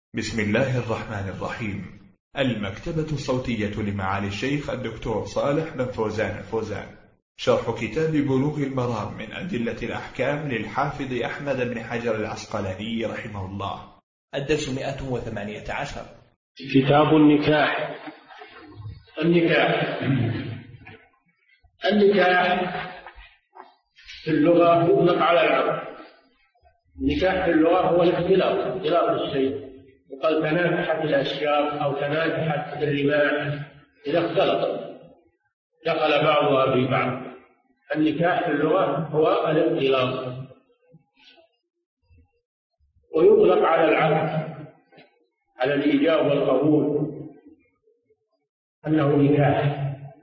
بسم الله الرحمن الرحيم. المكتبة الصوتية لمعالي الشيخ الدكتور صالح بن فوزان الفوزان، شرح كتاب بلوغ المرام من أدلة الأحكام للحافظ أحمد بن حجر العسقلاني رحمه الله. الدرس 118. كتاب النكاح. النكاح في اللغة يطلق على العقد. النكاح في اللغة هو اختلاط الشيء، وقال تناكحت الأشجار أو تناكحت الرماح إذا اختلطت دخل بعضها في بعض. النكاح في اللغة هو الاختلاط، ويطلق على العقد، على الإيجاب والقبول، أنه نكاح.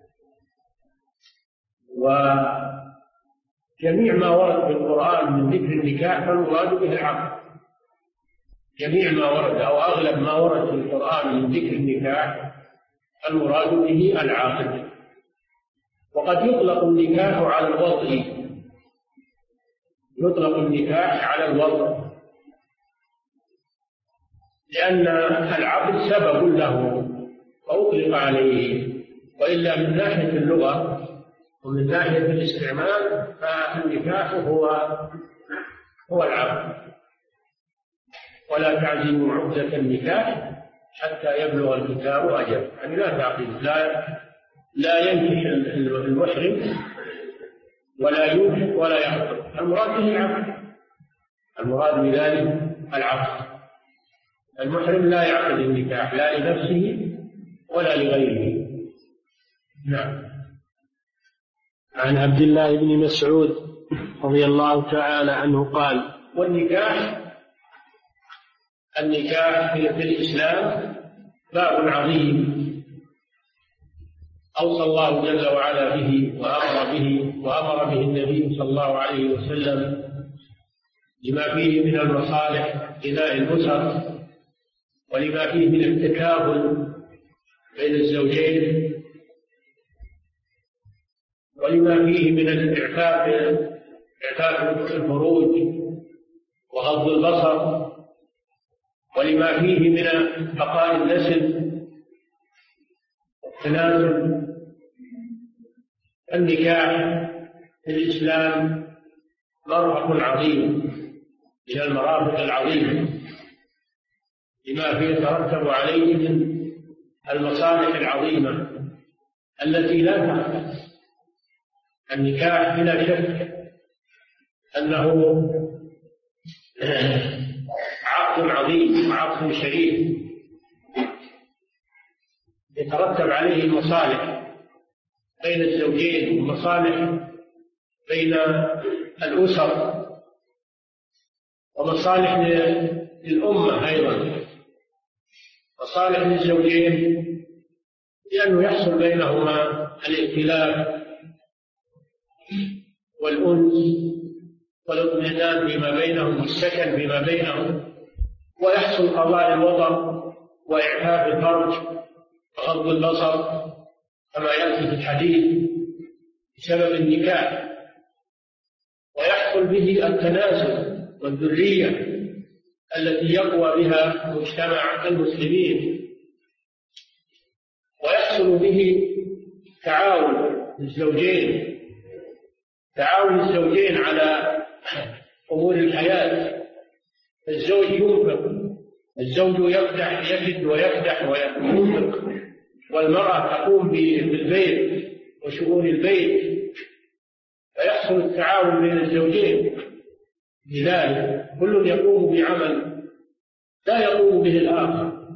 وجميع ما ورد في القرآن من ذكر النكاح فالمراد به العقد. جميع ما ورد أو أغلب ما ورد في القرآن من ذكر النكاح المراد به العقد. وقد يطلق النكاح على الوطء، يطلق النكاح على الوطء لأن العقد سبب له فأطلق عليه. وإلا من ناحية اللغة ومن ناحية الاستعمال فالنكاح هو العقد. ولا تعزموا عقدة النكاح حتى يبلغ الكتاب أجله، يعني لا تعقد، لا ينكح المحرم ولا ينكح ولا يعقد. المراد به العقد، المراد بذلك العقد. المحرم لا يعقد النكاح لا لنفسه ولا لغيره. نعم. عن عبد الله بن مسعود رضي الله تعالى عنه قال: والنكاح في الإسلام باب عظيم أوصى الله جل وعلا به وأمر به النبي صلى الله عليه وسلم لما فيه من المصالح بناء الأسر، ولما فيه من التكافل بين الزوجين، ولما فيه من إعفاف الفروج وغض البصر، ولما فيه من بقاء النسل والتناسل. النكاح في الإسلام مرفق عظيم من المرافق العظيمة لما فيه يترتب عليه من المصالح العظيمة التي لا تخفى. النكاح بلا شك أنه عقد عظيم وعقد شريف يترتب عليه المصالح بين الزوجين ومصالح بين الأسر ومصالح للأمة أيضا، مصالح للزوجين لأنه يحصل بينهما الائتلاف والأنس والاطمئنان فيما بينهم والسكن فيما بينهم، ويحصل قضاء الوطن وإعفاف الفرج وغض البصر كما يأتي في الحديث بسبب النكاح، ويحصل به التناسل والذرية التي يقوى بها مجتمع المسلمين، ويحصل به تعاون الزوجين على أمور الحياة. الزوج ينفق، الزوج يجد ويفتح وينفق، والمرأة تقوم بالبيت وشؤون البيت، فيحصل التعاون بين الزوجين بذلك، كل يقوم بعمل لا يقوم به الآخر،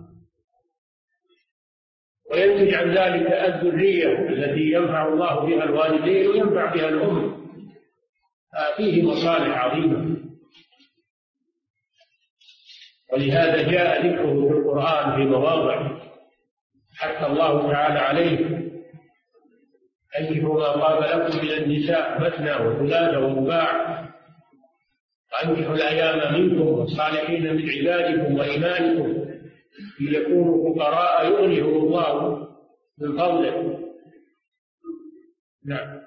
وينتج عن ذلك الذرية التي ينفع الله بها الوالدين وينفع بها الأم. فيه مصالح عظيمة، ولهذا جاء ذكره في القرآن في مواضع حتى الله تعالى عليه: أنكحوا ما طاب لكم من النساء مثنى وثلاث ورباع وأنكحوا الأيام منكم والصالحين من عبادكم وإمائكم إن يكونوا فقراء يغنيهم الله من فضله. نعم.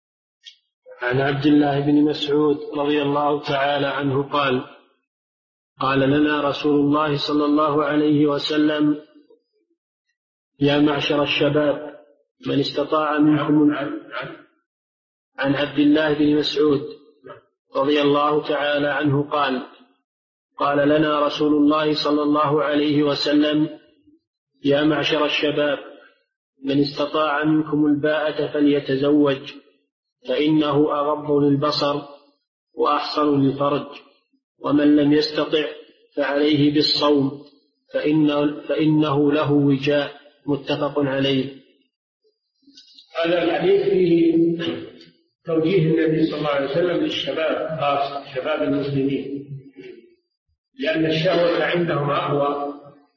عن عبد الله بن مسعود رضي الله تعالى عنه قال: قال لنا رسول الله صلى الله عليه وسلم: يا معشر الشباب من استطاع منكم. عن عبد الله بن مسعود رضي الله تعالى عنه قال لنا رسول الله صلى الله عليه وسلم: يا معشر الشباب من استطاع منكم الباءة فليتزوج فإنه أغض للبصر وأحصن للفرج، ومن لم يستطع فعليه بالصوم فإنه له وجاء. متفق عليه. هذا الحديث فيه توجيه النبي صلى الله عليه وسلم للشباب، خاصة شباب المسلمين، لأن الشهوة عندهم أقوى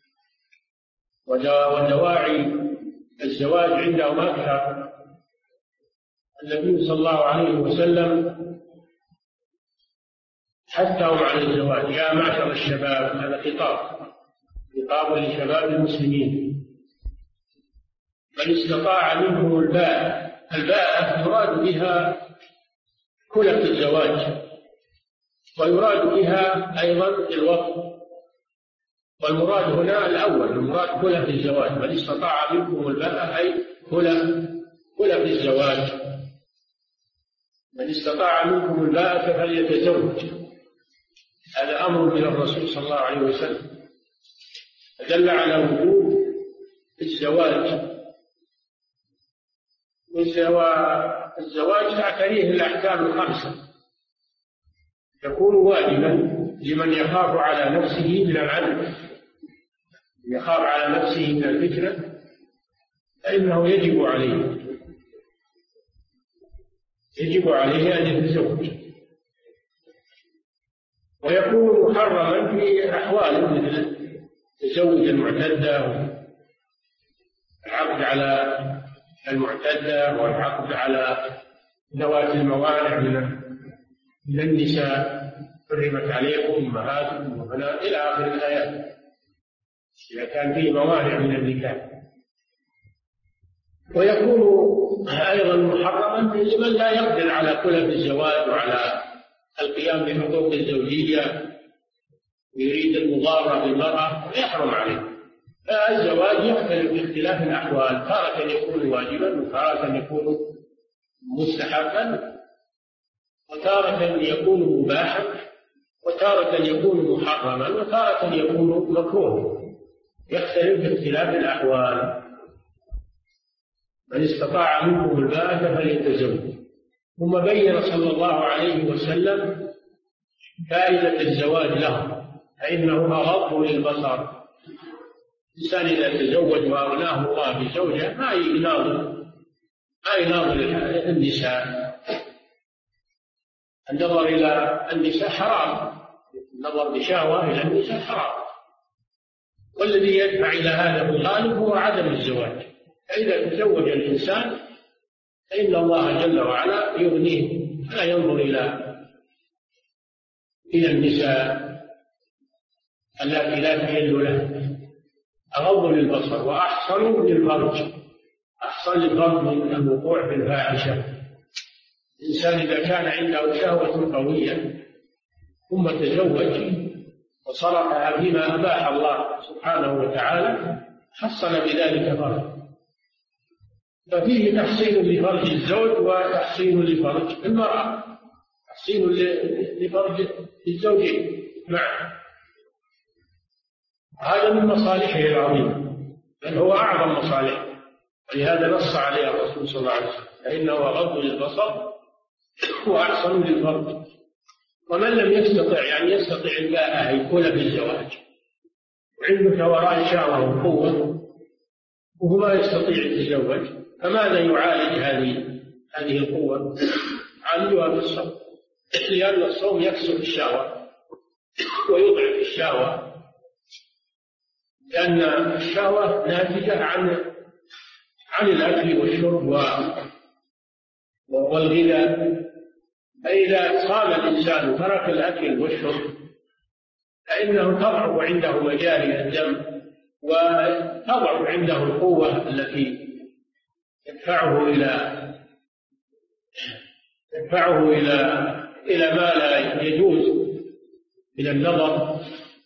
ودواعي الزواج عندهم أكثر. النبي صلى الله عليه وسلم حثهم على الزواج: يا معشر الشباب. هذا خطاب لشباب المسلمين. من استطاع منهم الباءة يراد بها كلة الزواج، ويراد بها أيضا الوقت، والمراد هنا الأول، المراد كلة الزواج. من استطاع منكم الباءة أي كلة الزواج. من استطاع منكم الباءة فليتزوج. هذا أمر من الرسول صلى الله عليه وسلم دل على وجوب الزواج. والزواج تعتريه الأحكام الخمسة، يكون واجبا لمن يخاف على نفسه من العدل، يخاف على نفسه من الفتنة فإنه يجب عليه أن يتزوج. ويكون محرما في أحوال مثل تزوج المعتدة، والعقد على المعتدة، والعقد على ذوات الموانع من النساء، حرمت عليكم أمهاتكم وبنات إلى آخر الآيات، إذا كان فيه موانع من النكاح. ويكون أيضا محرما لمن لا يقدر على كلف الزواج وعلى القيام بحقوق الزوجية ويريد المضارة بالمرأة ويحرم عليه. فالزواج يختلف باختلاف الأحوال، تارة يكون واجبا، وتارة يكون مستحبا، وتارة يكون مباحا، وتارة يكون محرما، وتارة يكون مكروها، يختلف باختلاف الأحوال. من استطاع منكم الباءة فليتزوج. ثم بين صلى الله عليه وسلم فائدة الزواج له، فإنه أغض للبصر. الإنسان إذا تزوج وأغناه الله بزوجة ما يناظر النساء. النظر إلى النساء حرام، النظر بشهوة إلى النساء حرام، والذي يدفع إلى هذا الغالب هو عدم الزواج. فإذا تزوج الإنسان فإن الله جل وعلا يغنيه، فلا ينظر إلى النساء التي لا تحل له. أغض للبصر وأحصن للفرج. أحصن للفرج من الوقوع في الفاحشة. الإنسان إذا كان عنده شهوة قوية ثم تزوج وصرفها فيما أباح الله سبحانه وتعالى حصل بذلك فرج. ففيه تحصين لفرج الزوج وتحصين لفرج المرأة، تحصين لفرج الزوجين معا. هذا من مصالحه العظيمة، بل هو أعظم مصالحه، ولهذا نص عليه الرسول صلى الله عليه وسلم: فإنه أغض للبصر وأحصن للفرج. ومن لم يستطع، يعني يستطيع الباءة يكون في الزواج وعنده وراء شهوة وقوة وهو ما يستطيع يتزوج، فماذا يعالج هذه القوة؟ عالجها بالصوم، لأن الصوم يكسر الشهوة ويضعف الشهوة، لأن الشهوة ناتجة عن الأكل والشرب والغذاء. فإذا صام الإنسان وترك الأكل والشرب فإنه تضعف عنده مجاري الدم، وتضعف عنده القوة التي تدفعه إلى ما لا يجوز من النظر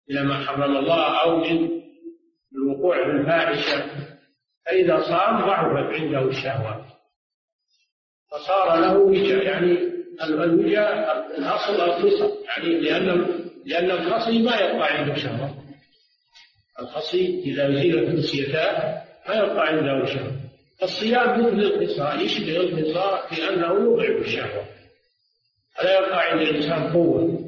إلى ما حرم الله أو من الوقوع في الفاحشة، فإذا صام ضعفت عنده الشهوات فصار له وجاء. يعني الوجاء الأصل الخصى، يعني لأن الخصي ما يبقى عنده شهوة. الخصي إذا زيلت خصيتاه ما يبقى عنده شهوة. الصيام مثل الخصى، يشبه الخصى في أنه يضعف الشهوة، فلا يبقى عند الإنسان قوة.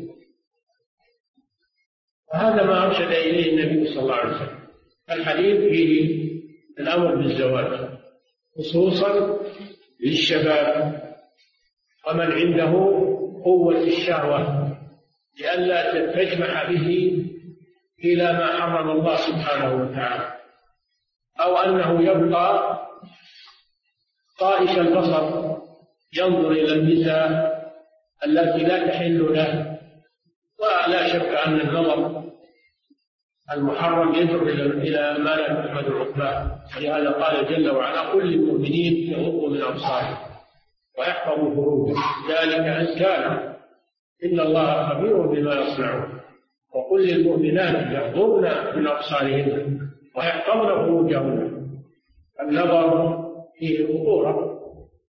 وهذا ما أرشد إليه النبي صلى الله عليه وسلم. الحديث فيه الأمر بالزواج خصوصا للشباب ومن عنده قوة الشهوة، لئلا تجمع به إلى ما حرم الله سبحانه وتعالى، أو أنه يبقى طائش البصر ينظر إلى النساء التي لا تحل له. ولا شك أن النظر المحرم يدعو إلى ما لا تحمد عقباه، ولهذا قال جل وعلا: قل للمؤمنين يغضوا من أبصارهم ويحفظوا فروجهم ذلك أزكى لهم إن الله خبير بما يصنعون. وقل للمؤمنات يغضضن من أبصارهن ويحفظن فروجهن. النظر فيه خطورة،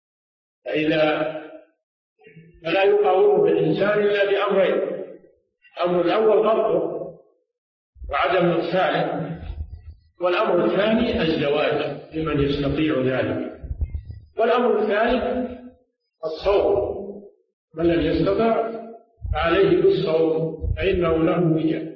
فلا يقاومه الإنسان إلا بأمرين: الأمر الأول غضه وعدم إرساله، والأمر الثاني الزواج لمن يستطيع ذلك، والأمر الثالث الصوم، من لم يستطع فعليه بالصوم فإنه له وجاء.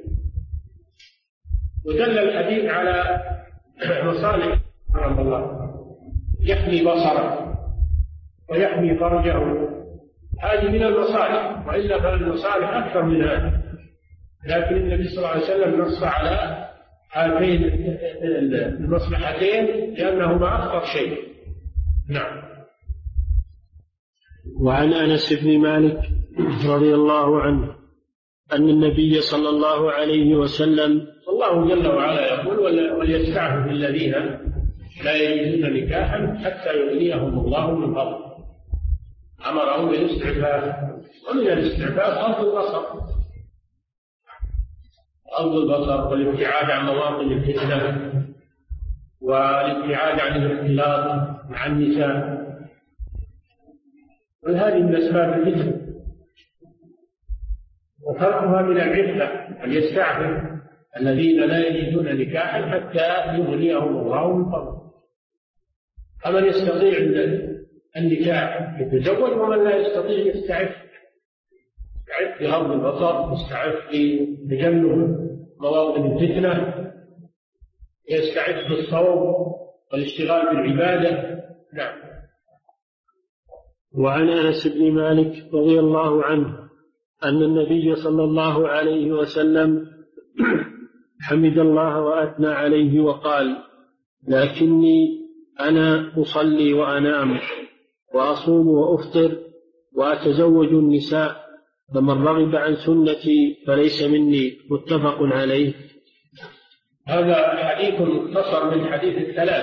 ودل الحديث على مصالح رحمه الله: يحمي بصره ويحمي فرجه، هذه من المصالح، وإلا فالمصالح أكثر من هذا، لكن النبي صلى الله عليه وسلم نص على هاتين المصلحتين لأنهما أخطر شيء. نعم. وعن أنس بن مالك رضي الله عنه أن النبي صلى الله عليه وسلم: الله جل وعلا يقول: وليستعفف الذين لا يجدون نكاحا حتى يغنيهم الله من فضله. أمرهم بالاستعفاف، ومن الاستعفاف غض البصر، غض البصر والابتعاد عن مواطن الفتنة والابتعاد عن الاختلاط مع النساء، وهذه من أسباب الفتنة. وتركها من العفة، أن يستعفف الذين لا يجدون نكاحا حتى يغنيهم الله من فضله. فمن يستطيع النكاح يتزوج، ومن لا يستطيع يستعف بغض البصر، يستعف بتجنب مواطن الفتنة، يستعف بالصوم والاشتغال بالعبادة. نعم. وعن أنس بن مالك رضي الله عنه أن النبي صلى الله عليه وسلم حمد الله وأثنى عليه وقال: لكني أنا أصلي وأنام وأصوم وأفطر وأتزوج النساء، فمن رغب عن سنتي فليس مني. متفق عليه. هذا حديث مختصر من حديث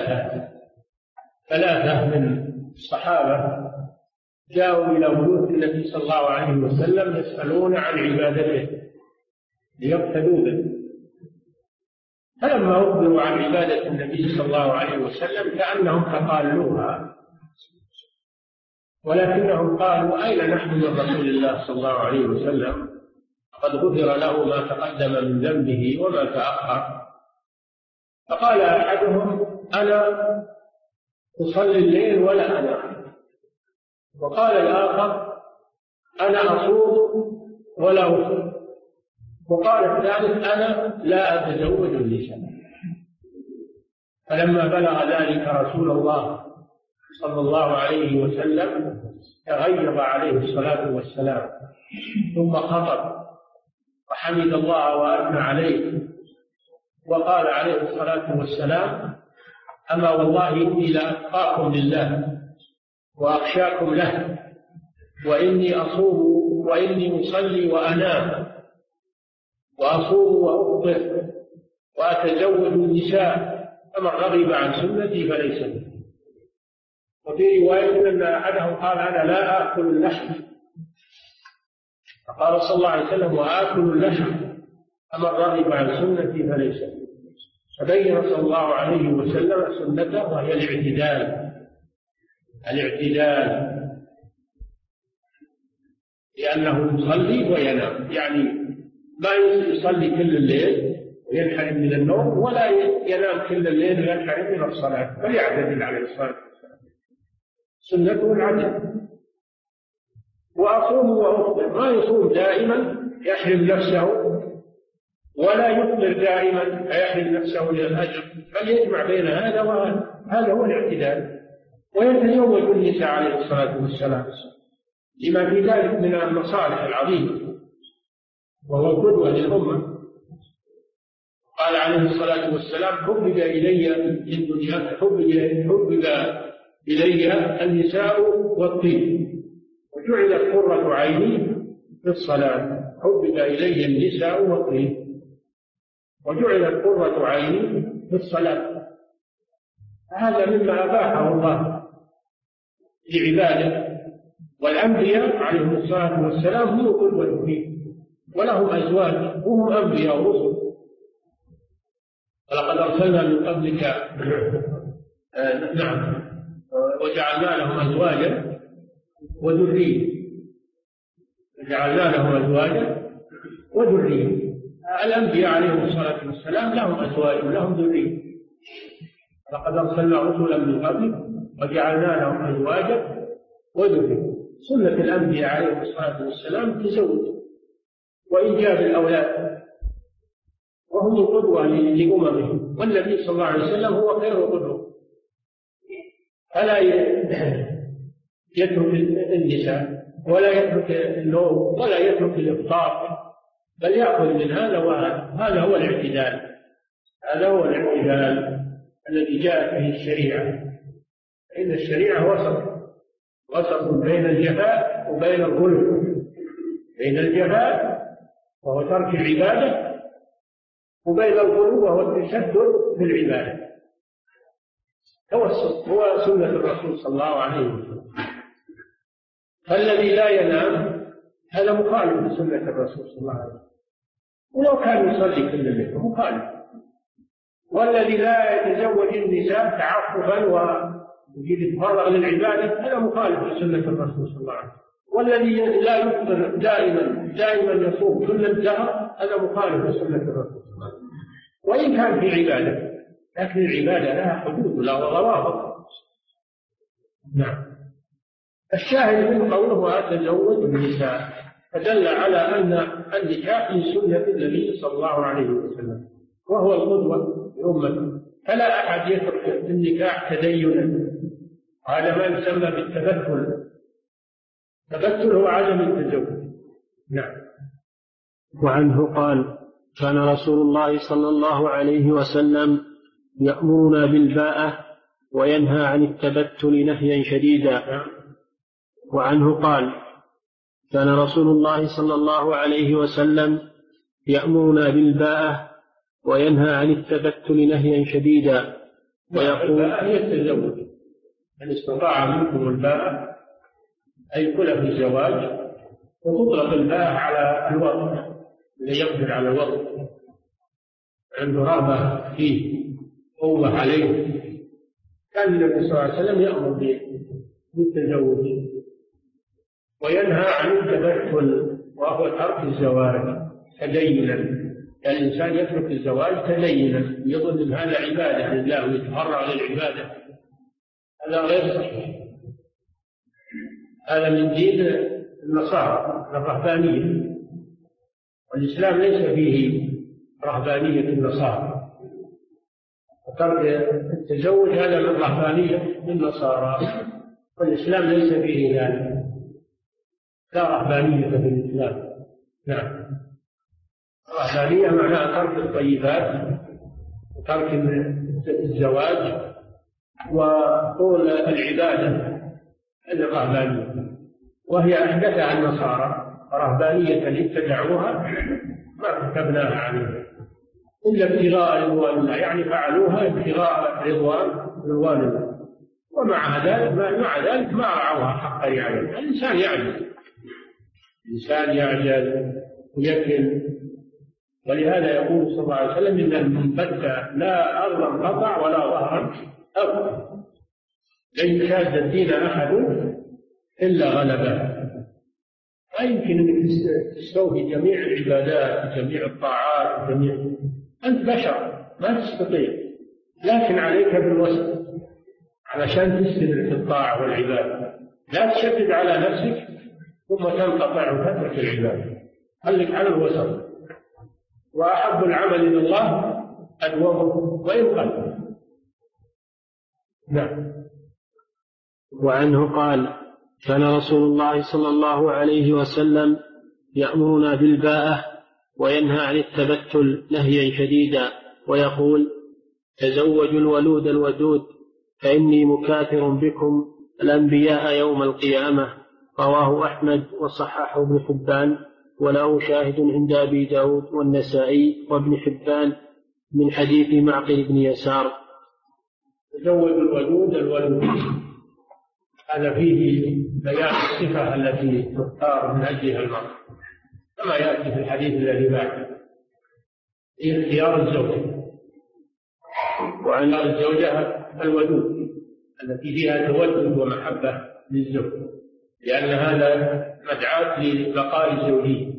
ثلاثة من الصحابة جاءوا إلى بيوت النبي صلى الله عليه وسلم يسألون عن عبادته ليقتدوا به، فلما أخبروا عن عبادة النبي صلى الله عليه وسلم كأنهم تقالوها، ولكنهم قالوا: أين نحن من رسول الله صلى الله عليه وسلم؟ قد غفر له ما تقدم من ذنبه وما تأخر. فقال أحدهم: أنا أصلي الليل ولا أنام. وقال الآخر: أنا أصوم ولا أفطر. وقال الثالث: أنا لا أتزوج النساء. فلما بلغ ذلك رسول الله صلى الله عليه وسلم تغيظ عليه الصلاة والسلام، ثم خطب وحمد الله وأثنى عليه، وقال عليه الصلاة والسلام: أما والله إني لأتقاكم لله وأخشاكم له، وإني أصوم وإني أصلي وأنام وأصوم وأفطر وأتزوج النساء، فمن رغب عن سنتي فليس مني. وفي رواية أن أحدهم قال: أنا لا آكل اللحم. فقال صلى الله عليه وسلم: وآكل اللحم أما الراغب عن سنتي فليس. فبين صلى الله عليه وسلم سنته وهي الاعتدال، لأنه يصلي وينام، يعني ما يصلي كل الليل وينحرم من النوم، ولا ينام كل الليل وينحرم من الصلاة، بل يعتدل عليه الصلاة والسلام. سنته العدل. وأصوم وأفطر، ما يصوم دائما يحرم نفسه، ولا يفطر دائما فيحرم نفسه للأجر، بل يجمع بين هذا وهذا، هذا هو الاعتدال. ويتزوج النساء عليه الصلاة والسلام لما في ذلك من المصالح العظيمة، وهو القدوة للأمة. قال عليه الصلاة والسلام: حبب إلي الدنيا، حبب إلي النساء والطيب، وجعلت قرة عيني في الصلاة. حبب إلي النساء والطيب، وجعلت قرة عيني في الصلاة. هذا مما أباحه الله لعباده، والأنبياء عليهم الصلاة والسلام هم قدوة فيه، ولهم أزواج وهم أنبياء ورسل. ولقد أرسلنا من قبلك وجعلنا لهم أزواجا وذرية. الأنبياء عليهم الصلاة والسلام لهم أزواج ولهم ذرية. لقد أرسلنا رسلا من قبلك وجعلنا لهم أزواجا وذرية. سنة الأنبياء عليهم الصلاة والسلام تزوج وإنجاب الأولاد، وهم القدوة لأممهم، والنبي صلى الله عليه وسلم هو خير قدوة. فلا يترك النساء، ولا يترك النوم، ولا يترك الإفطار، بل يأخذ من هذا وهذا. هذا هو الاعتدال، الذي جاءت به الشريعة. إن الشريعة وسط بين الجفاء وبين الغلو، بين الجفاء وهو ترك العبادة، وبين الغلو وهو التشدد في العبادة. توسط هو سنة الرسول صلى الله عليه وسلم. فالذي لا ينام هذا مخالف لسنة الرسول صلى الله عليه وسلم، ولو كان يصلي كل الليل مخالف. والذي لا يتزوج النساء تعففا ويتفرغ للعبادة هذا مخالف لسنة الرسول صلى الله عليه وسلم. والذي لا يفطر دائما يصوم كل الدهر هذا مخالف لسنة الرسول صلى الله عليه وسلم، وإن كان في عبادة، لكن العبادة لها حدود ولها ضوابط. نعم. الشاهد من قوله: وأتزوج النساء، فدل على أن النكاح من سنة النبي صلى الله عليه وسلم، وهو القدوة لأمته. فلا أحد يترك النكاح تدينا، هذا ما يسمى بالتبتل. التبتل هو عدم التزوج. نعم. وعنه قال: كان رسول الله صلى الله عليه وسلم يأمرنا بالباءة وينهى عن التبتل نهيا شديدا. وعنه قال: كان رسول الله صلى الله عليه وسلم يأمرنا بالباءة وينهى عن التبتل نهيا شديدا، ويقول: الباءة هي التزوج. من استطاع منكم الباءة أي كل في الزواج، وتطلق الباءة على الوضع، اللي يقدر على الوضع عنده رغبة فيه قوة عليه. كان النبي صلى الله عليه وسلم يأمر بالتزوج وينهى عن التبتل، وهو ترك الزواج تدينا. الإنسان يترك الزواج تدينا، يظن أن هذا عبادة لله ويتفرع للعبادة، هذا غير صحيح. هذا من دين النصارى الرهبانية، والإسلام ليس فيه رهبانية النصارى. وترك التزوج هذا من رهبانية النصارى، والإسلام ليس فيه ذلك، لا رهبانية في الإسلام. نعم. الرهبانية معناها ترك الطيبات وترك الزواج وطول العبادة، هذه الرهبانية، وهي أحدثها النصارى رهبانية ابتدعوها ما كتبناها عليها إلا ابتغاء رضوان الله، يعني فعلوها ابتغاء رضوان الله، ومع ذلك ما رعوها حق رعايتها. الإنسان يعجز ويكل ولهذا يقول صلى الله عليه وسلم إن المنبت لا أرضا قطع ولا ظهرا أبقى، لن يشاد الدين أحد إلا غلبه. لا يمكن أنك تستوفي جميع العبادات وجميع الطاعات أنت بشر ما تستطيع، لكن عليك بالوسط علشان تستمر في الطاعة والعبادة. لا تشدد على نفسك ثم تنقطع وتترك العبادة، خليك على الوسط. وأحب العمل إلى الله أدومه وإن قل. نعم. وعنه قال: كان رسول الله صلى الله عليه وسلم يأمرنا بالباءة وينهى عن التبتل نهيا شديدا، ويقول: تزوجوا الولود الودود فإني مكاثر بكم الأنبياء يوم القيامة. رواه أحمد وصححه ابن حبان، وله شاهد عند أبي داود والنسائي وابن حبان من حديث معقل بن يسار. تزوجوا الولود الولود، هذا فيه بيان الصفة التي تختار من أجلها المرأة كما يأتي في الحديث الذي بعده، اختيار الزوجة. وعن الزوجة الودود التي فيها تودد ومحبة للزوج، لأن هذا مدعاة لبقاء الزوجية.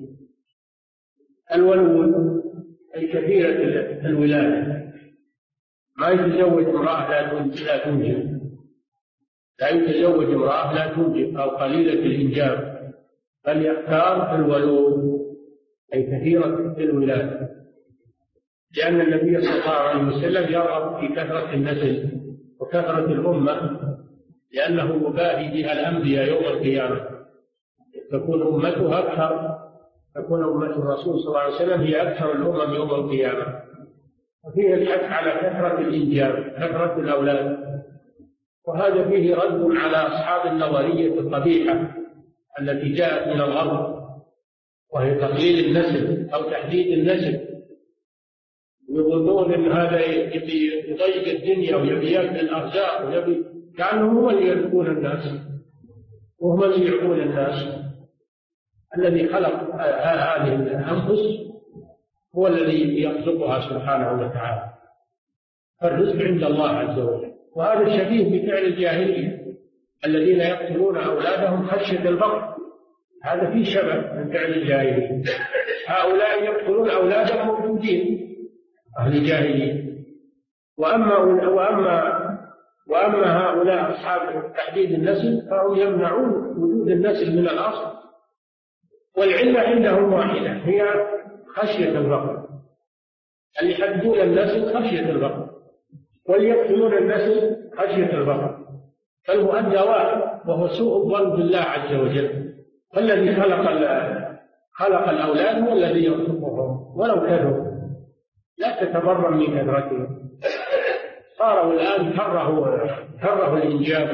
الولود أي كثيرة الولادة، ما يتزوج امرأة لا تنجب، لا يتزوج امرأة لا تنجب أو قليلة الإنجاب، بل يختار الولود أي كثيرة الولادة، لأن النبي صلى الله عليه وسلم يرغب في كثرة النسل وكثرة الأمة، لأنه يباهي بها الأنبياء يوم القيامة. تكون أمته أكثر، تكون أمة الرسول صلى الله عليه وسلم هي أكثر الأمم يوم القيامة. وفيه الحث على كثرة الإنجاب، كثرة الأولاد، وهذا فيه رد على أصحاب النظرية القبيحة التي جاءت من الغرب، وهي تقليل النسل أو تحديد النسل. يظنون أن هذا يضيق الدنيا ويبي يأكل الأرزاق ويبي، كأنهم هم اللي يرزقون الناس وهم اللي يعطون الناس. الذي خلق هذه الأنفس هو الذي يخلقها سبحانه وتعالى، فالرزق عند الله عز وجل. وهذا الشبيه بفعل الجاهلية الذين يقتلون أولادهم خشية الفقر، هذا فيه شبه من فعل الجاهلية. هؤلاء يقتلون أولادهم موجودين أهل الجاهلية، وأما هؤلاء أصحاب تحديد النسل فهم يمنعون وجود النسل من الأصل، والعلة عندهم واحدة هي خشية الفقر. اللي يحددون النسل خشية الفقر، واليقتلون النسل خشية الفقر، فالمؤدى واحد وهو سوء الظن بالله عز وجل. فالذي خلق الأولاد هو الذي يرزقهم ولو كانوا، لا تتبرم من كثرتهم. صاروا الآن كره الإنجاب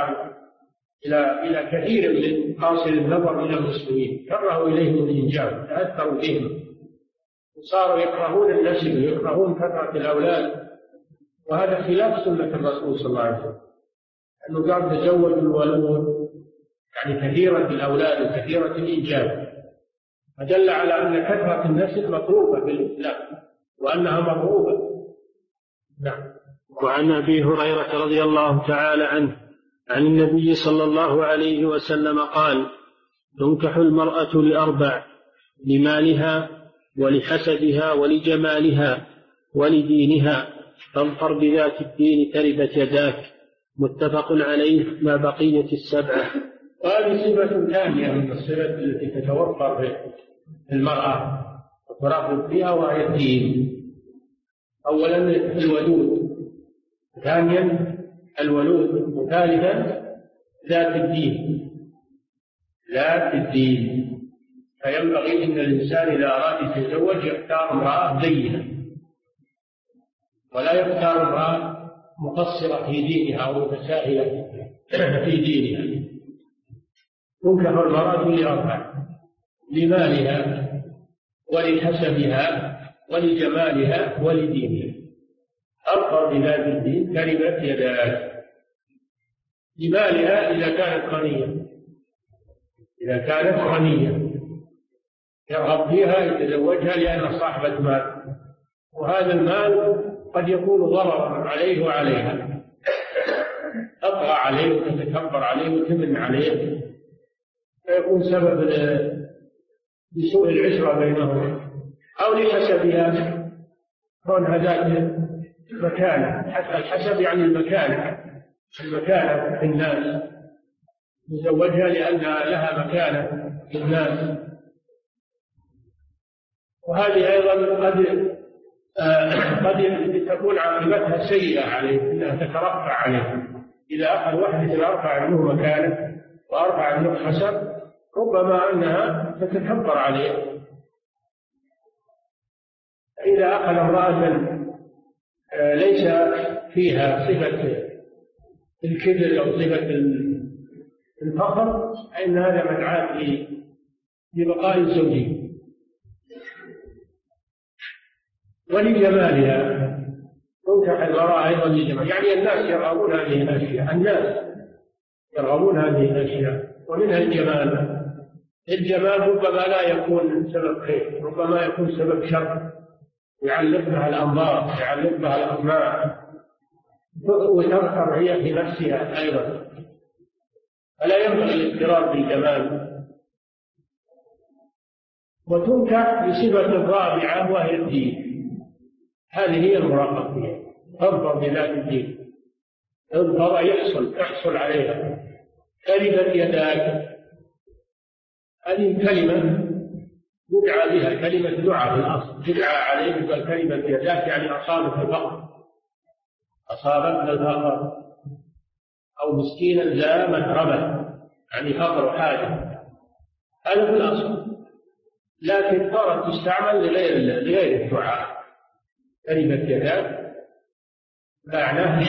إلى كثير من قاصر النظر من المسلمين، كرهوا إليهم الإنجاب، تأثروا بهم، وصاروا يكرهون النسل ويكرهون كثرة الأولاد. وهذا خلاف سنة الرسول صلى الله عليه وسلم، أنه قال تزوج الولود يعني كثيرة الأولاد وكثيرة الإنجاب، فدل على أن كثرة النسل مطلوبة بالإسلام وأنها مرغوبة. نعم. وعن أبي هريرة رضي الله تعالى عنه عن النبي صلى الله عليه وسلم قال: تنكح المرأة لأربع: لمالها ولحسبها ولجمالها ولدينها، فاظفر بذات الدين تربت يداك. متفق عليه ما بقية السبعة. وهذه صفة ثانية من الصفات التي تتوفر في المرأة وترغب فيها، وهي الدين. أولا الودود، ثانيا الولود، وثالثا ذات الدين. ذات الدين، فينبغي أن الإنسان إذا أراد يتزوج يختار امرأة دينة، ولا يختار امرأة مقصرة في دينها أو متساهلة في دينها. تنكح المرأة لأربع: لمالها ولحسبها ولجمالها ولدينها. أظفر بذات الدين تربت يداك. لمالها إذا كانت غنية، إذا كانت غنية، يرغب فيها يتزوجها لأنها صاحبة مال، وهذا المال قد يكون ضررا عليه وعليها، تطغى عليه وتتكبر عليه وتمن عليه، فيكون سبب لسوء العشرة بينهما، أو لحسبها كونها ذات مكانة. حتى الحسب يعني المكانة في الناس، يزوجها لأنها لها مكانة في الناس. وهذه أيضا قد تكون عاقبتها سيئة عليه، إنها تترفع عليه. إذا أخذ واحد أرفع منه مكانة وأرفع منه حسب، ربما أنها تتكبر عليه. إذا أخذ امرأة ليس فيها صفة الكبر أو صفة الفخر، فإن هذا مدعاة لبقاء الزوجية. ولجمالها تنكح المرأة أيضا لجمال، يعني الناس يرغبون هذه الأشياء، ومنها الجمال. الجمال ربما لا يكون سبب خير، ربما يكون سبب شر، يعلق بها الأنظار، يعلق بها الأطماع، وتظهر هي في نفسها أيضا. فلا ينبغي الاضطرار بالجمال. وتنكح بصفة رابعة وهي الدين، هذه هي المراقب فيها، تظهر بذات الدين، تظهر يحصل عليها. كلمة يداك، هذه كلمة يدعى بها، كلمة دعاء في الأصل، تدعى عليه كلمة يداك، يعني أصابك الفقر، أو مسكينا ذا متربة، يعني فقر وحاجة، هذا في الأصل. لكن صارت تستعمل لغير الدعاء. كلمة يداك معناها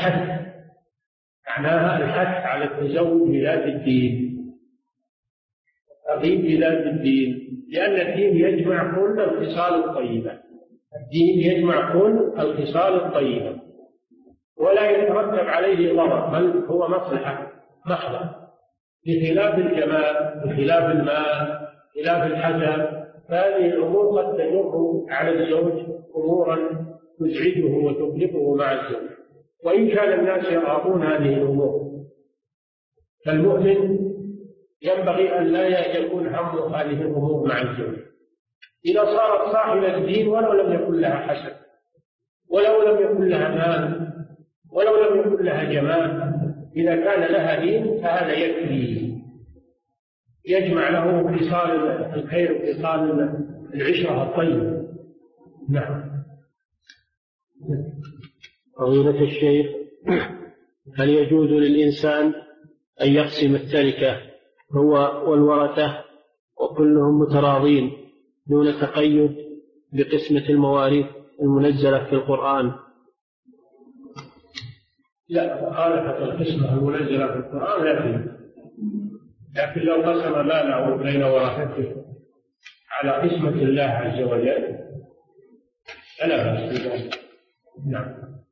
الحث على التزوج بذات الدين، الترغيب بذات الدين، لأن الدين يجمع كل الخصال الطيبة. الدين يجمع كل الخصال الطيبة ولا يترتب عليه ضرر، بل هو مصلحة محضة، بخلاف الجمال، بخلاف المال، بخلاف الحسب. فهذه الأمور قد تجر على الزوج أمورا تزعجه وتكلفه مع الزوج، وإن كان الناس يرغبون هذه الأمور. فالمؤمن ينبغي أن لا يكون همه هذه الأمور مع الزوج. إذا صارت صاحبة الدين ولو لم يكن لها حسب، ولو لم يكن لها مال، ولو لم يكن لها جمال، إذا كان لها دين فهذا يكفي، يجمع له خصال الخير وخصال العشرة الطيبة. نعم. فضيلة الشيخ، هل يجوز للإنسان أن يقسم التركة هو والورثة وكلهم متراضين دون تقيد بقسمة المواريث المنزلة في القرآن؟ لا، مخالفة القسمة المنزلة في القرآن لا يجوز، لكن لو قسم ماله بين ورثته على قسمة الله عز وجل فلا بأس بذلك. نعم.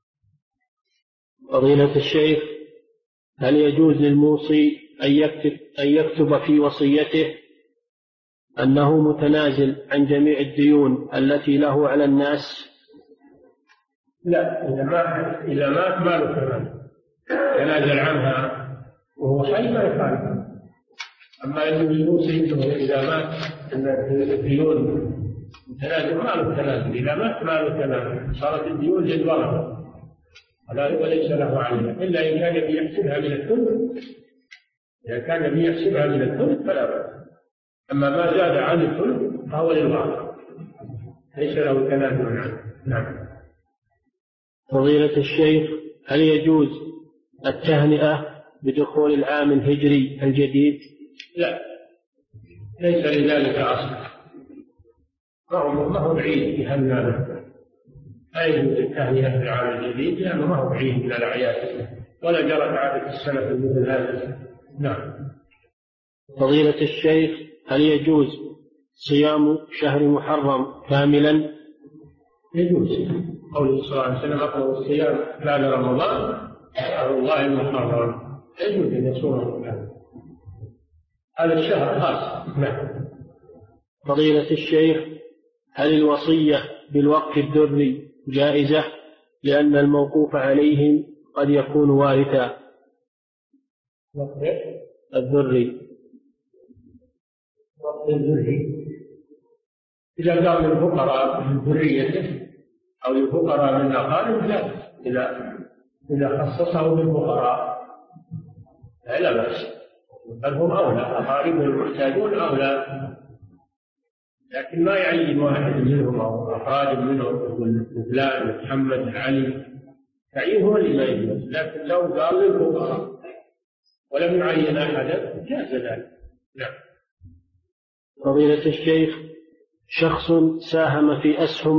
فضيلة الشيخ، هل يجوز للموصي أن يكتب في وصيته أنه متنازل عن جميع الديون التي له على الناس؟ لا، إذا مات ماله كمان يتنازل عنها وهو حي ما يفعل. أما أنه يوصي أنه إذا مات أن الديون متنازل، ماله تنازل. إذا مات ماله تنازل، صارت الديون جدولة وليس له عليها، إلا إن كان بيحسبها من الثلث. إذا كان بيحسبها من الثلث فلا بأس، أما ما زاد عن الثلث فهو للغاية، ليس له تنازل عنه. نعم. فضيلة الشيخ، هل يجوز التهنئة بدخول العام الهجري الجديد؟ لا، ليس لذلك أصل، ما هو بعيد يهنى له، لا يجوز التهنئة بالعام الجديد لأنه ما هو بعيد من الأعياد، ولا جرت عادة السنة مثل هذا. نعم. فضيلة الشيخ، هل يجوز صيام شهر محرم كاملا؟ يجوز، قوله صلى الله عليه وسلم: أفضل الصيام بعد رمضان شهر الله المحرم، يجوز أن يصومه كاملا، هذا الشهر خاص. نعم. فضيلة الشيخ، هل الوصية بالوقف الذري جائزة لأن الموقوف عليهم قد يكون وارثا؟ الذري إذا قام للفقراء من ذريته أو للفقراء من أقارب لا، إذا خصصه بالفقراء لا بأس، بل هم أولى، أقارب المحتاجون أولى، لكن ما يعين واحد منهم أو أقارب منهم يقول فلان محمد علي، تعيين هو اللي ما يجوز، لكن لو قال للفقراء ولم يعين أحدا جاز ذلك. نعم. فضيلة الشيخ، شخص ساهم في أسهم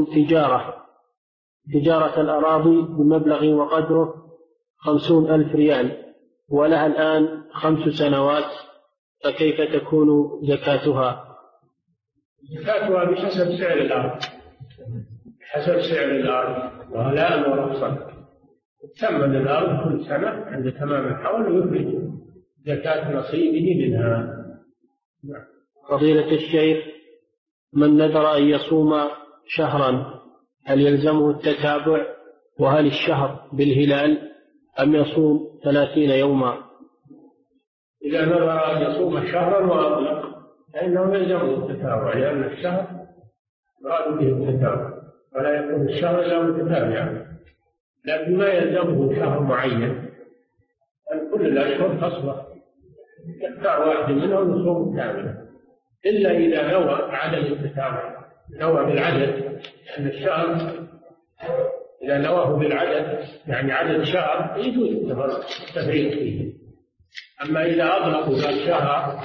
تجارة الأراضي بمبلغ وقدره 50,000 ريال، ولها الآن 5 سنوات، فكيف تكون زكاتها؟ زكاتها بحسب سعر الأرض، بحسب سعر الأرض وهلاء ورخصا، تثمن الأرض كل سنة عند تمام الحول ويخرج زكاة نصيبه منها. فضيلة الشيخ، من نذر أن يصوم شهرا هل يلزمه التتابع؟ وهل الشهر بالهلال أم يصوم 30 يوما؟ إذا نذر أن يصوم شهرا وأطلق فإنه يلزمه التتابع، لأن الشهر يراد به التتابع، ولا يكون الشهر إلا متتابعا، لكن ما يلزمه شهر معين، بل كل الأشهر تصبح يختار واحد منهم يصوم كاملا، إلا إذا نوى عدم التتابع، نوى بالعدد، لأن الشهر إذا نواه بالعدد يعني عدد شهر يجوز التفريق فيه، أما إذا أطلقوا الشهر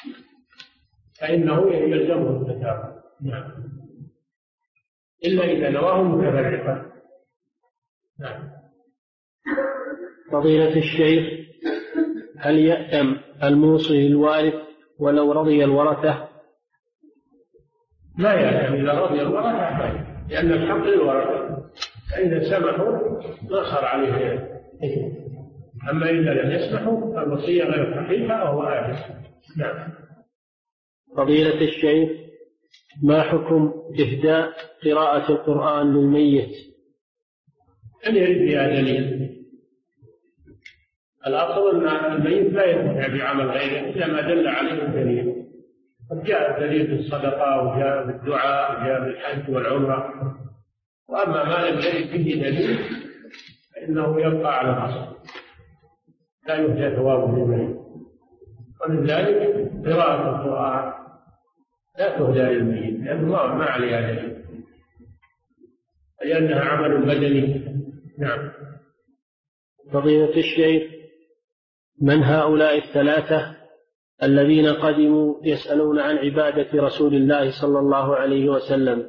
فإنه يلزمه التتابع. نعم. إلا إذا نواه متفرقا. نعم. فضيلة الشيخ، هل يأتم الموصي للوارث ولو رضي الورثة؟ لا يأتم إذا رضي الورثة، لأن الحق للورثة، فإذا سمحوا ما صار عليه إثم، أما إذا لم يسمحوا فالوصية غير صحيحة وهو آثم. نعم. فضيلة الشيخ، ما حكم إهداء قراءة القرآن للميت؟ أن يرد بها دليل. الأصل أن الميت لا ينتفع بعمل غيره إلا ما دل عليه الدليل، قد جاء الدليل بالصدقة وجاء بالدعاء وجاء بالحج والعمرة، وأما ما لم يرد به دليل فإنه يبقى على الأصل، لا يهدى ثوابه للميت. ومن ذلك قراءة القرآن لا تهدى للميت لأنه ما عليها دليل، لأنها عمل بدني. نعم. فضيلة الشيخ، من هؤلاء الثلاثة الذين قدموا يسألون عن عبادة رسول الله صلى الله عليه وسلم؟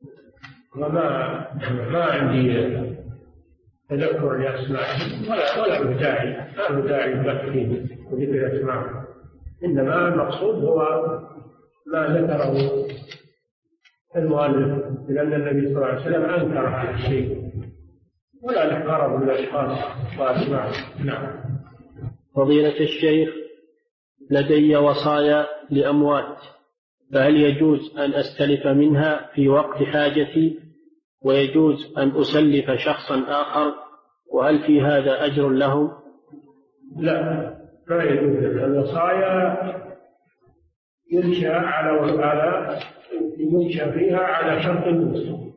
ما عندي تذكر لأسمائهم ولا داعي البحث فيه وذكر أسمائهم، إنما المقصود هو ما ذكره المؤلف، لأن النبي صلى الله عليه وسلم أنكر هذا الشيء ولا نقرب من الأشخاص وأسمائهم. نعم. فضيلة الشيخ، لدي وصايا لأموات، فهل يجوز أن أستلف منها في وقت حاجتي، ويجوز أن أسلف شخصا آخر، وهل في هذا أجر لهم؟ لا، لا يجوز. الوصايا ينشأ فيها على شرط الموصي،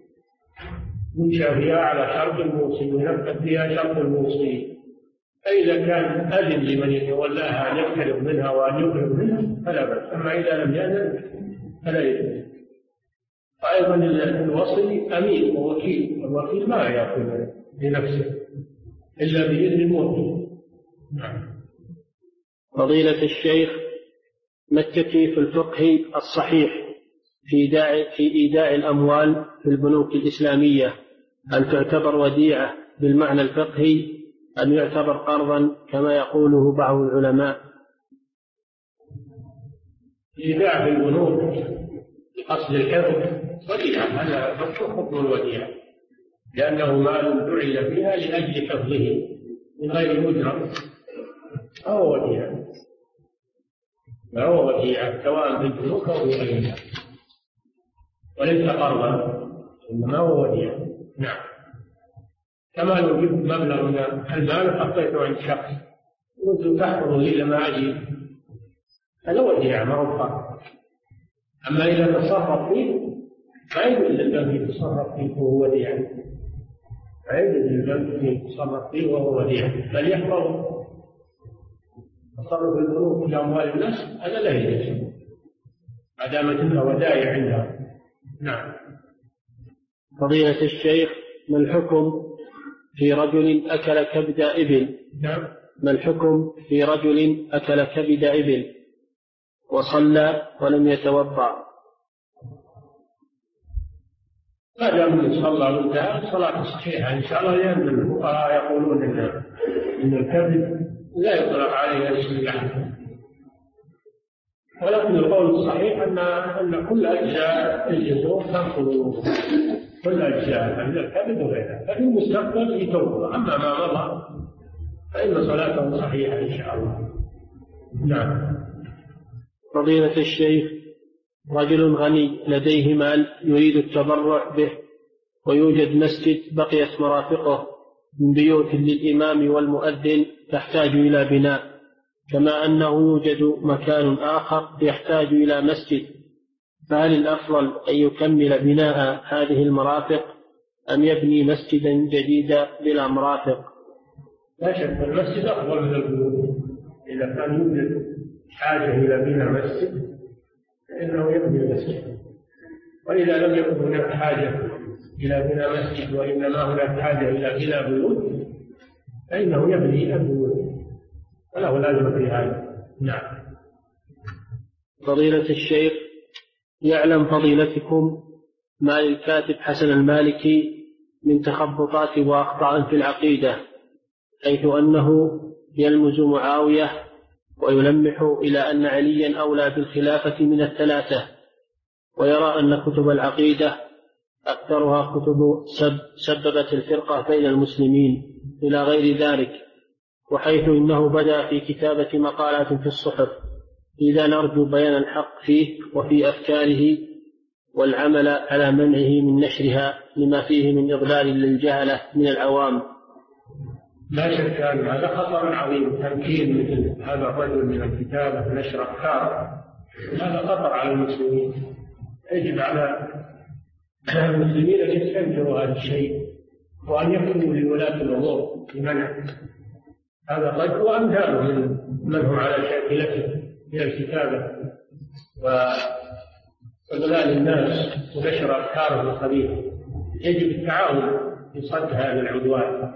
وينفذ فيها شرط الموصي، فإذا كان أذن لمن يتولاها أن يقترب منها وأن يقرب منها فلا بأس، أما إذا لم يأذن فلا يجوز. وأيضا الوصي أمين ووكيل، والوكيل ما يأخذ لنفسه إلا بإذن الموكل. نعم. فضيلة الشيخ، ما التكليف الفقهي الصحيح في إيداع الأموال في البنوك الإسلامية؟ هل تعتبر وديعة بالمعنى الفقهي أم يعتبر قرضا كما يقوله بعض العلماء؟ إيداع في البنوك بقصد الحفظ وديعة، هذا حكم الوديعة، لأنه مال جعل فيها لأجل حفظه من غير أجرة، فهو وديعة سواء في البنوك أو في غيرها. وليس قرضا، إنما هو وديعة. نعم. كما لو جبت مبلغ من المال حطيته عند شخص وقلت تحفظه إلى ما أجي، هذا وديعة ما هو قرض. أما إذا تصرف فيه ما يجوز للبنك يتصرف فيه وهو وديعة، ما يجوز للبنك يتصرف فيه وهو وديعة، بل يحفظ. تصرف البنوك في أموال الناس هذا لا يجوز ما دامت انها ودائع عندها. نعم. فضيلة الشيخ، ما الحكم في رجل أكل كبد إبل؟ نعم. ما الحكم في رجل أكل كبد إبل وصلى ولم يتوضأ؟ ما دام صلى وانتهى الصلاة صحيحة إن شاء الله، لأن الفقهاء يقولون إن الكبد لا يطلق عليه اسم اللحم، ولكن القول الصحيح أن كل أجزاء الجذور تنقل، كل أجزاء من الكبد وغيرها، ففي المستقبل يتوضأ. أما ما مضى فإن صلاته صحيحة إن شاء الله. نعم. فضيلة الشيخ، رجل غني لديه مال يريد التبرع به، ويوجد مسجد بقيت مرافقه من بيوت للإمام والمؤذن تحتاج إلى بناء، كما أنه يوجد مكان آخر يحتاج إلى مسجد، فهل الأفضل أن يكمل بناء هذه المرافق أم يبني مسجدا جديدا بلا مرافق؟ لا شك المسجد أفضل من البيوت. إذا كان يوجد حاجة إلى بناء مسجد فإنه يبني المسجد، وإذا لم يكن هناك حاجة إلى بناء مسجد وإنما هناك حاجة إلى بناء بيوت فإنه يبني البيوت، وله لازمة في هذا. نعم. فضيلة الشيخ، يعلم فضيلتكم ما للكاتب حسن المالكي من تخبطات وأخطاء في العقيدة، حيث أنه يلمز معاوية ويلمح إلى أن عليا أولى بالخلافة من الثلاثة، ويرى أن كتب العقيدة أكثرها كتب سببت الفرقة بين المسلمين إلى غير ذلك، وحيث إنه بدأ في كتابة مقالات في الصحف، إذا نرجو بيان الحق فيه وفي أفكاره والعمل على منعه من نشرها لما فيه من إضلال للجهلة من العوام. لا شك أن هذا خطر عظيم، تمكين مثل هذا الرجل من الكتابة ونشر أفكاره، هذا خطر على المسلمين. يجب على المسلمين أن يستنكروا هذا الشيء وأن يكتبوا لولاة الأمور بمنع هذا الرجل وأمثاله من هم على شاكلته من الكتابة وإضلال الناس ونشر أفكارهم الخبيثة. يجب التعاون في صد هذا العدوان،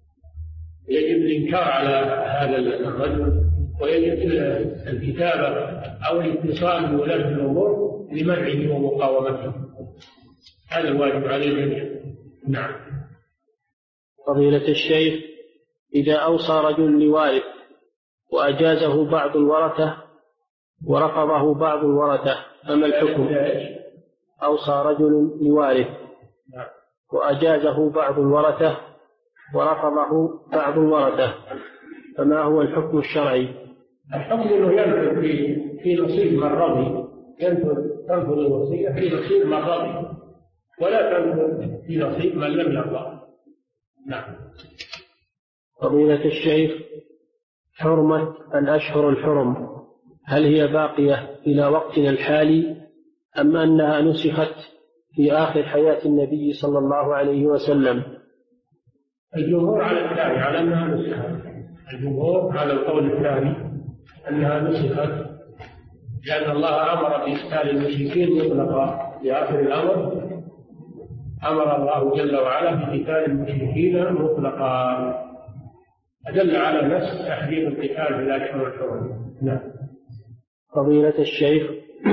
يجب الإنكار على هذا الرجل، ويجب الكتابة أو الاتصال بولاة الأمور لمنعه ومقاومته. هذا الواجب على الجميع. نعم. فضيلة الشيخ، إذا أوصى رجل لوارث وأجازه بعض الورثة ورفضه بعض الورثة فما الحكم؟ أوصى رجل لوارث وأجازه بعض الورثة ورفضه بعض الورثة فما هو الحكم الشرعي؟ الحكم أنه ينفذ في نصيب من رضي، تنفذ الوصية في نصيب من رضي ولا تنفذ في نصيب من لم يرضى. نعم. فضيلة الشيخ، حرمة الأشهر الحرم هل هي باقية إلى وقتنا الحالي أم أنها نسخت في آخر حياة النبي صلى الله عليه وسلم؟ الجمهور على الثاني، على أنها نسخت. الجمهور على القول الثاني أنها نسخت، لأن الله أمر بإقتال المشركين مطلقا. في آخر الأمر أمر الله جل وعلا بقتال المشركين مطلقا، أدل على نسخ تحريم القتال في الأشهر الحرم. نعم. فضيلة الشيخ،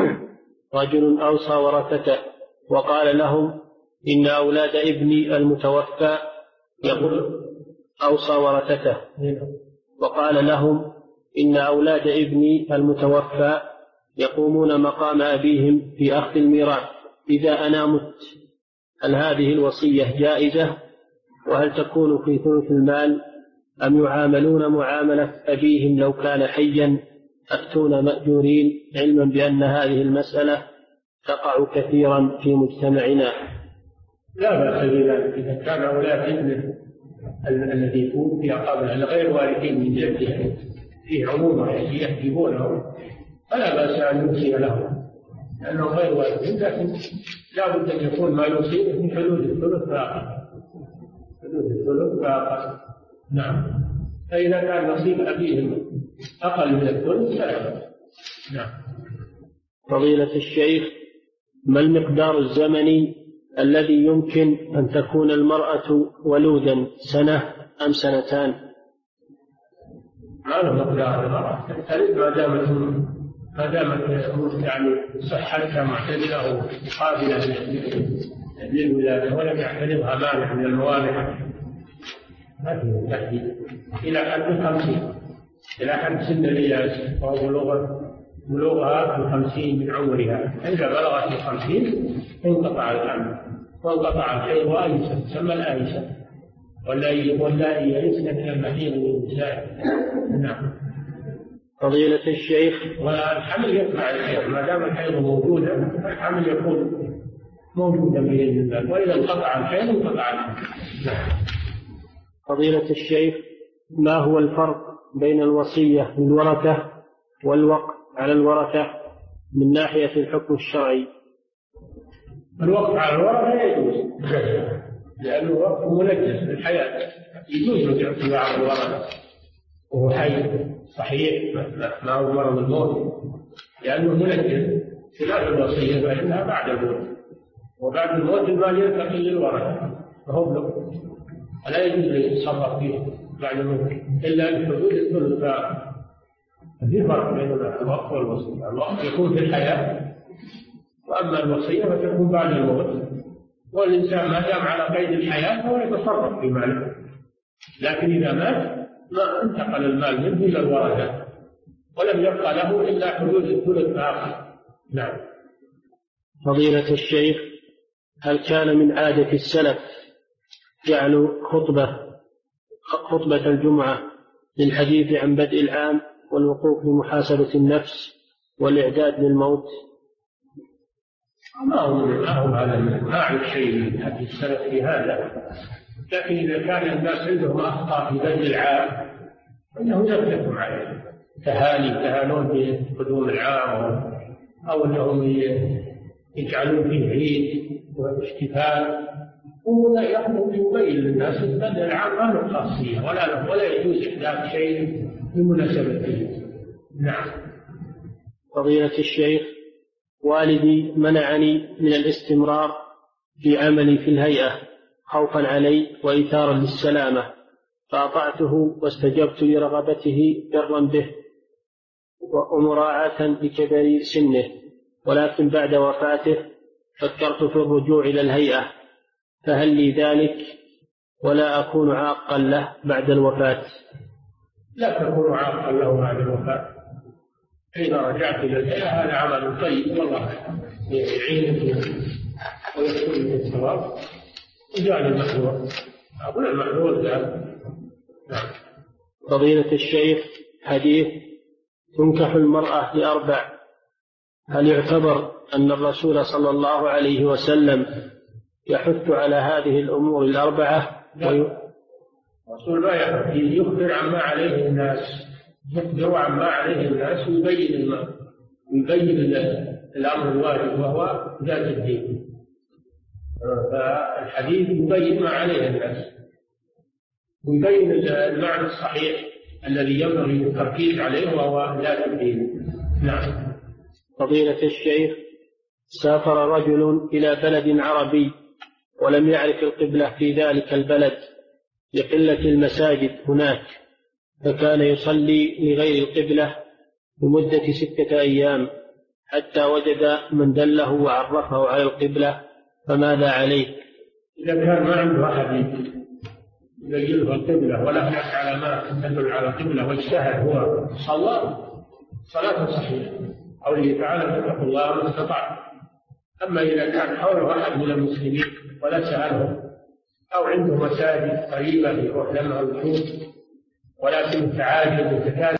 رجل أوصى ورثته وقال لهم إن أولاد ابني المتوفى يقول أوصى ورثته وقال لهم إن أولاد ابني المتوفى يقومون مقام أبيهم في أخذ الميراث إذا أنا مت، هل هذه الوصية جائزة؟ وهل تكون في ثلث المال أم يعاملون معاملة أبيهم لو كان حيا أفتون مأجورين، علما بأن هذه المسألة تقع كثيرا في مجتمعنا. لا بأس بذلك إذا كان أولاد ابنه الذي توفي قبل الغير وارثين من جده فيه عمومة يحجبونه فلا بأس أن يوصي له لأنه غير وارثين، لكن لا بد أن يكون ما يوصيه في حدود الثلث فأقل. نعم. فإذا كان نصيب أبيهم أقل من الثلث فلا بأس. نعم. فضيلة الشيخ، ما المقدار الزمني الذي يمكن أن تكون المرأة ولودا، سنة أم سنتان؟ ما له مقدار المرأة تلد ما دامت يعني صحتها معتدلة وقابلة للولادة ولم يعترضها مانع من الموانع ما في تحديد إلى حد 50 إلى حد سن الإياس وهو بلوغها 50 من عمرها. إذا بلغت 50 انقطع الحمل وانقطع الحيض وأيسر تسمى الآيسة واللائي يئسن من المحيض من النساء. نعم. فضيلة الشيخ، والحمل يتبع الحيض ما دام الحيض موجودا الحمل يكون موجودا بإذن الله، وإذا انقطع الحيض انقطع الحمل. نعم. فضيلة الشيخ، ما هو الفرق بين الوصية للورثة والوقف على الورثة من ناحية الحكم الشرعي؟ الوقف على الورثة يجوز لأنه وقف منجس للحياة، يجوز الاعتداء على الورثة وهو حي صحيح ما هو مرض الموت لأنه منجس، خلاف الوصية فإنها بعد الموت، وبعد الموت المال ينتقل للورثة فهم له ولا يجوز يتصرف فيه بعد الموت إلا بحدود الثلث. في فرق بين الوقف والوصية. الوقف يكون في الحياة، وأما الوصية فتكون بعد الموت، والإنسان ما دام على قيد الحياة فهو يتصرف في ماله، لكن إذا مات ما انتقل المال منه إلى الورثة ولم يبقى له إلا حدود الثلث آخر. نعم. فضيلة الشيخ، هل كان من عادة السلف جعلوا خطبة الجمعة للحديث عن بدء العام والوقوف لمحاسبة النفس والإعداد للموت؟ ما هو هذا ما أعرف شيء من حديث السلف في هذا، لكن إذا كان الناس عندهم أخطاء في بدء العام فإنه يثبتهم عليه تهانون بقدوم العام أو أنهم يجعلون فيه عيد واحتفال، ولا يبين للناس أن بدء العام ما له خاصية ولا يجوز إحداث شيء بمناسبته. نعم. فضيلة الشيخ، والدي منعني من الاستمرار في عملي في الهيئة خوفا علي وإيثارا للسلامة، فأطعته واستجبت لرغبته برا به ومراعاة لكبر سنه، ولكن بعد وفاته فكرت في الرجوع إلى الهيئة، فهل لي ذلك ولا أكون عاقا له بعد الوفاة؟ لا تكون عاقا له بعد الوفاة. إذا رجعت إلى الهيئة هذا عمل طيب والله يعينك ويكون لك الثواب وجعل المحذور. أقول المحذور ذلك. فضيلة الشيخ، حديث تنكح المرأة ل4، هل يعتبر أن الرسول صلى الله عليه وسلم يحث على هذه الأمور ال4؟ الرسول ما يحث، يخبر عما عليه الناس، يخبر عما عليه الناس ويبين الأمر الواجب وهو ذات الدين. فالحديث يبين ما عليه الناس ويبين المعنى الصحيح الذي ينبغي التركيز عليه وهو ذات الدين. نعم. فضيلة الشيخ، سافر رجل إلى بلد عربي ولم يعرف القبلة في ذلك البلد لقلة المساجد هناك، فكان يصلي لغير القبلة لمدة 6 أيام حتى وجد من دله وعرفه على القبلة، فماذا عليه؟ إذا كان ما عنده أحد يبين القبلة ولا هناك علامات تدل على القبلة واجتهد هو صلى صلاة صحيحة، قوله تعالى اتقوا الله ما استطعتم. أما إذا كان حوله أحد من المسلمين ولا سألهم أو عنده مساجد قريبة يروح لها الوجود ولكن تعاجز وتكالب